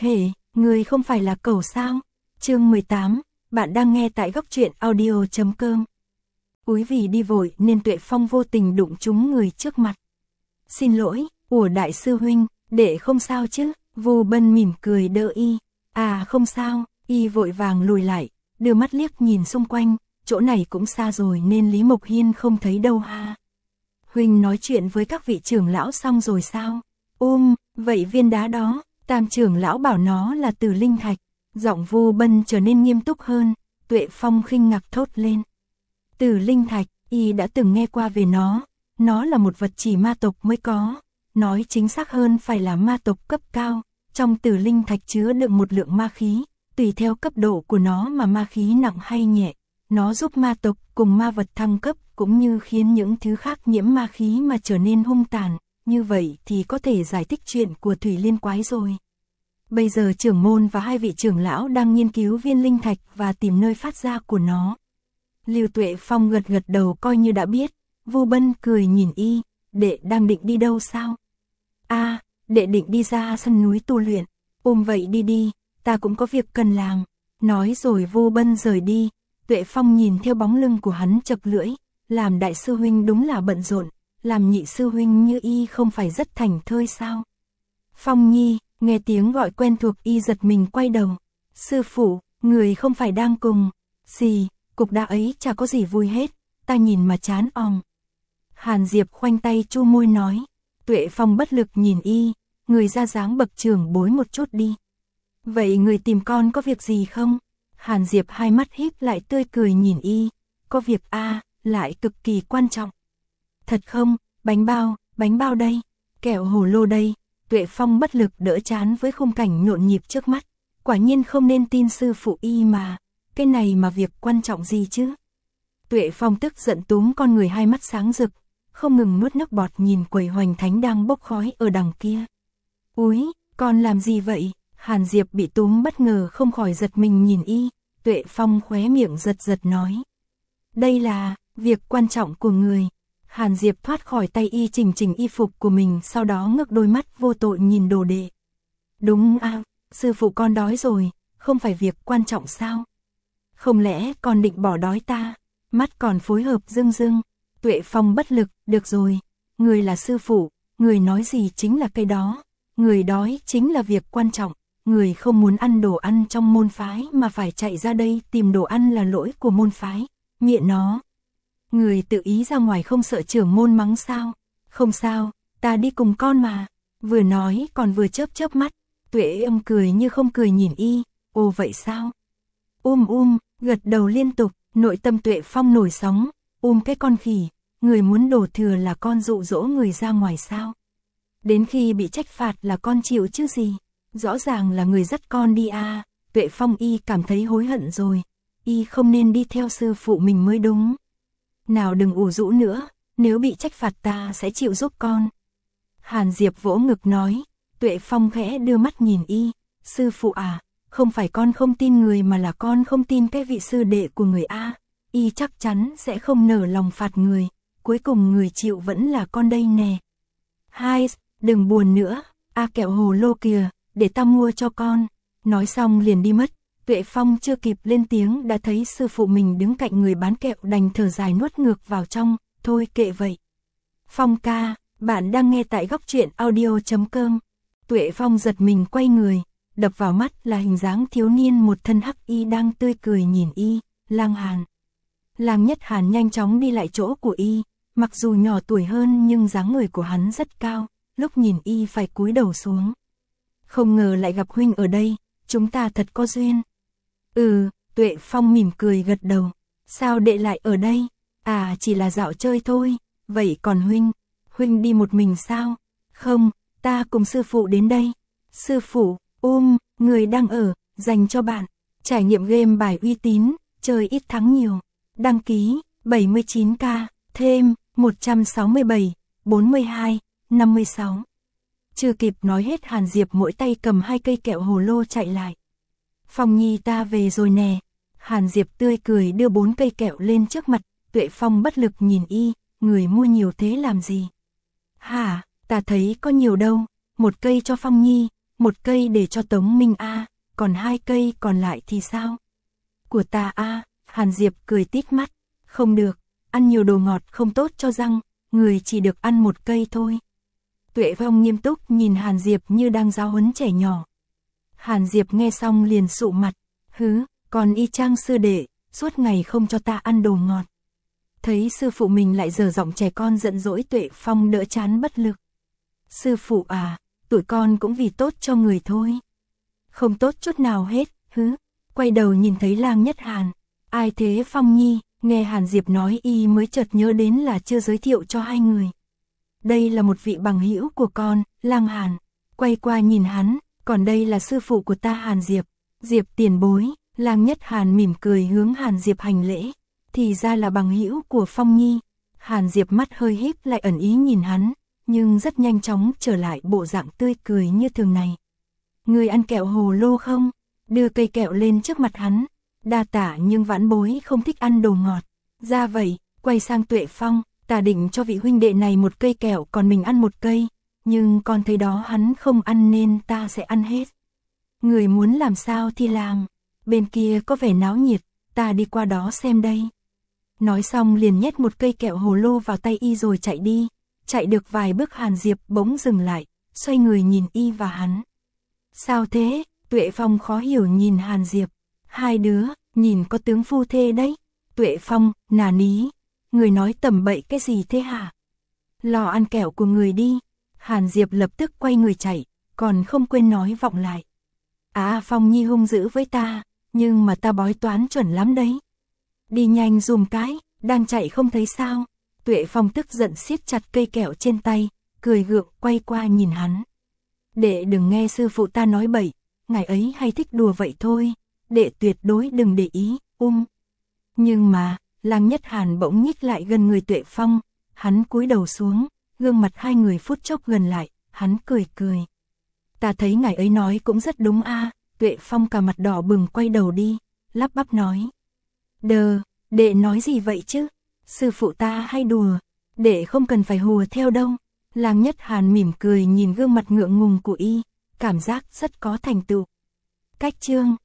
Hề, người không phải là cẩu sao? Chương 18, bạn đang nghe tại góc truyện audio.com. Úi vì đi vội nên Tuệ Phong vô tình đụng trúng người trước mặt. Xin lỗi, của đại sư huynh, đệ không sao chứ? Vu Bân mỉm cười đỡ y. À không sao, y vội vàng lùi lại, đưa mắt liếc nhìn xung quanh, chỗ này cũng xa rồi nên Lý Mộc Hiên không thấy đâu ha. Huynh nói chuyện với các vị trưởng lão xong rồi sao? Vậy viên đá đó, Tam trưởng lão bảo nó là Tử Linh Thạch. Giọng Vu Bân trở nên nghiêm túc hơn, Tuệ Phong khinh ngạc thốt lên. Tử Linh Thạch, y đã từng nghe qua về nó là một vật chỉ ma tộc mới có, nói chính xác hơn phải là ma tộc cấp cao, trong Tử Linh Thạch chứa đựng một lượng ma khí, tùy theo cấp độ của nó mà ma khí nặng hay nhẹ, nó giúp ma tộc cùng ma vật thăng cấp cũng như khiến những thứ khác nhiễm ma khí mà trở nên hung tàn, như vậy thì có thể giải thích chuyện của Thủy Liên Quái rồi. Bây giờ trưởng môn và hai vị trưởng lão đang nghiên cứu viên linh thạch và tìm nơi phát ra của nó. Lưu Tuệ Phong gật gật đầu coi như đã biết. Vu Bân cười nhìn y, đệ đang định đi đâu sao? Đệ định đi ra sân núi tu luyện. Vậy đi đi, ta cũng có việc cần làm. Nói rồi Vu Bân rời đi. Tuệ Phong nhìn theo bóng lưng của hắn chật lưỡi, làm đại sư huynh đúng là bận rộn, làm nhị sư huynh như y không phải rất thảnh thơi sao? Phong Nhi, nghe tiếng gọi quen thuộc y giật mình quay đầu. Sư phụ, người không phải đang cùng. Cục đá ấy chả có gì vui hết, ta nhìn mà chán ong. Hàn Diệp khoanh tay chu môi nói. Tuệ Phong bất lực nhìn y, người ra dáng bậc trưởng bối một chút đi. Vậy người tìm con có việc gì không? Hàn Diệp hai mắt híp lại tươi cười nhìn y. Có việc lại cực kỳ quan trọng. Thật không? Bánh bao đây, kẹo hồ lô đây. Tuệ Phong bất lực đỡ chán với khung cảnh nhộn nhịp trước mắt. Quả nhiên không nên tin sư phụ y mà. Cái này mà việc quan trọng gì chứ? Tuệ Phong tức giận túm con người hai mắt sáng rực, không ngừng nuốt nước bọt nhìn quầy hoành thánh đang bốc khói ở đằng kia. Úi, con làm gì vậy? Hàn Diệp bị túm bất ngờ không khỏi giật mình nhìn y. Tuệ Phong khóe miệng giật nói. Đây là việc quan trọng của người. Hàn Diệp thoát khỏi tay y chỉnh y phục của mình, sau đó ngước đôi mắt vô tội nhìn đồ đệ. Đúng sư phụ con đói rồi, không phải việc quan trọng sao? Không lẽ con định bỏ đói ta? Mắt còn phối hợp rưng. Tuệ Phong bất lực, được rồi, người là sư phụ, người nói gì chính là cái đó. Người đói chính là việc quan trọng, người không muốn ăn đồ ăn trong môn phái mà phải chạy ra đây tìm đồ ăn là lỗi của môn phái, miệng nó. Người tự ý ra ngoài không sợ trưởng môn mắng sao? Không sao, ta đi cùng con mà. Vừa nói còn vừa chớp mắt. Tuệ Âm cười như không cười nhìn y. Ồ vậy sao? Gật đầu liên tục. Nội tâm Tuệ Phong nổi sóng. Cái con khỉ, người muốn đổ thừa là con dụ dỗ người ra ngoài sao? Đến khi bị trách phạt là con chịu chứ gì? Rõ ràng là người dắt con đi Tuệ Phong y cảm thấy hối hận rồi. Y không nên đi theo sư phụ mình mới đúng. Nào đừng ủ rũ nữa, nếu bị trách phạt ta sẽ chịu giúp con. Hàn Diệp vỗ ngực nói. Tuệ Phong khẽ đưa mắt nhìn y. Sư phụ không phải con không tin người mà là con không tin cái vị sư đệ của người y chắc chắn sẽ không nở lòng phạt người, cuối cùng người chịu vẫn là con đây nè. Đừng buồn nữa, kẹo hồ lô kìa, để ta mua cho con. Nói xong liền đi mất. Tuệ Phong chưa kịp lên tiếng đã thấy sư phụ mình đứng cạnh người bán kẹo, đành thở dài nuốt ngược vào trong. Thôi kệ vậy. Phong ca, bạn đang nghe tại góc truyện audio.com. Tuệ Phong giật mình quay người, đập vào mắt là hình dáng thiếu niên một thân hắc y đang tươi cười nhìn y. Lang Hàn. Lang Nhất Hàn nhanh chóng đi lại chỗ của y, mặc dù nhỏ tuổi hơn nhưng dáng người của hắn rất cao, lúc nhìn y phải cúi đầu xuống. Không ngờ lại gặp huynh ở đây, chúng ta thật có duyên. Tuệ Phong mỉm cười gật đầu. Sao đệ lại ở đây? Chỉ là dạo chơi thôi. Vậy còn huynh đi một mình sao? Không, ta cùng sư phụ đến đây. Sư phụ, người đang ở, dành cho bạn. Trải nghiệm game bài uy tín, chơi ít thắng nhiều. Đăng ký, 79k, thêm, 167, 42, 56. Chưa kịp nói hết Hàn Diệp mỗi tay cầm 2 cây kẹo hồ lô chạy lại. Phong Nhi ta về rồi nè. Hàn Diệp tươi cười đưa 4 cây kẹo lên trước mặt. Tuệ Phong bất lực nhìn y. Người mua nhiều thế làm gì? Ta thấy có nhiều đâu. 1 cây cho Phong Nhi, một cây để cho Tống Minh a, còn 2 cây còn lại thì sao? Của ta a, Hàn Diệp cười tít mắt, không được, ăn nhiều đồ ngọt không tốt cho răng, người chỉ được ăn 1 cây thôi. Tuệ Phong nghiêm túc nhìn Hàn Diệp như đang giáo huấn trẻ nhỏ. Hàn Diệp nghe xong liền sụ mặt, hứ, còn y chang sư đệ, suốt ngày không cho ta ăn đồ ngọt. Thấy sư phụ mình lại giở giọng trẻ con giận dỗi, Tuệ Phong đỡ chán bất lực. Sư phụ à, tụi con cũng vì tốt cho người thôi. Không tốt chút nào hết, hứ. Quay đầu nhìn thấy Lang Nhất Hàn. Ai thế Phong Nhi? Nghe Hàn Diệp nói y mới chợt nhớ đến là chưa giới thiệu cho 2 người. Đây là một vị bằng hữu của con, Lang Hàn. Quay qua nhìn hắn, còn đây là sư phụ của ta Hàn Diệp. Diệp tiền bối. Lang Nhất Hàn mỉm cười hướng Hàn Diệp hành lễ. Thì ra là bằng hữu của Phong Nhi. Hàn Diệp mắt hơi híp lại ẩn ý nhìn hắn, nhưng rất nhanh chóng trở lại bộ dạng tươi cười như thường này. Người ăn kẹo hồ lô không? Đưa cây kẹo lên trước mặt hắn. Đa tả, nhưng vãn bối không thích ăn đồ ngọt. Ra vậy, quay sang Tuệ Phong, ta định cho vị huynh đệ này 1 cây kẹo còn mình ăn 1 cây, nhưng con thấy đó hắn không ăn nên ta sẽ ăn hết. Người muốn làm sao thì làm, bên kia có vẻ náo nhiệt, ta đi qua đó xem đây. Nói xong liền nhét 1 cây kẹo hồ lô vào tay y rồi chạy đi. Chạy được vài bước Hàn Diệp bỗng dừng lại, xoay người nhìn y và hắn. Sao thế? Tuệ Phong khó hiểu nhìn Hàn Diệp. 2 đứa, nhìn có tướng phu thê đấy. Tuệ Phong, nà ní. Người nói tầm bậy cái gì thế hả? Lo ăn kẹo của người đi. Hàn Diệp lập tức quay người chạy, còn không quên nói vọng lại. À, Phong Nhi hung dữ với ta, nhưng mà ta bói toán chuẩn lắm đấy. Đi nhanh dùm cái, đang chạy không thấy sao? Tuệ Phong tức giận siết chặt cây kẹo trên tay, cười gượng quay qua nhìn hắn. Đệ đừng nghe sư phụ ta nói bậy, ngài ấy hay thích đùa vậy thôi, đệ tuyệt đối đừng để ý, Nhưng mà, Lang Nhất Hàn bỗng nhích lại gần người Tuệ Phong, hắn cúi đầu xuống, gương mặt 2 người phút chốc gần lại, hắn cười cười. Ta thấy ngài ấy nói cũng rất đúng a. Tuệ Phong cả mặt đỏ bừng quay đầu đi, lắp bắp nói. Đệ nói gì vậy chứ? Sư phụ ta hay đùa, đệ không cần phải hùa theo đâu. Lang Nhất Hàn mỉm cười nhìn gương mặt ngượng ngùng của y, cảm giác rất có thành tựu. Cách chương